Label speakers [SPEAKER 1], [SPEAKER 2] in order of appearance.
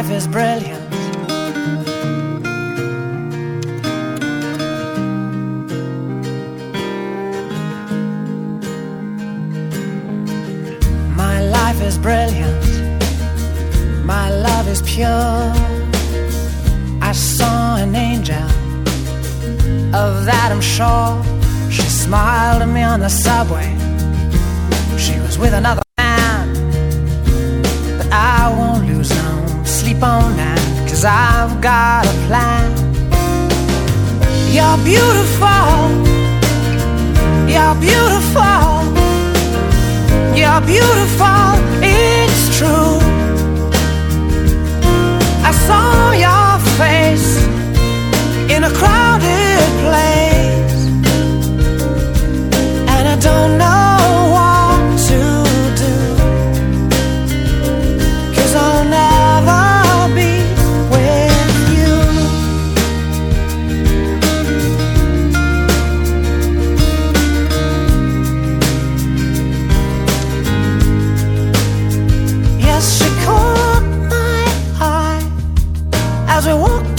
[SPEAKER 1] life is brilliant. My life is brilliant. My love is pure. I saw an angel, of that I'm sure. She smiled at me on the subway. She was with another man, but I won't lose no sleep on that, 'cause I've got a plan. You're beautiful. You're beautiful. You're beautiful. It's true. I saw your face in a crowded place, and I don't know what to do, 'cause I'll never be with you. Yes, she caught my eye as we walked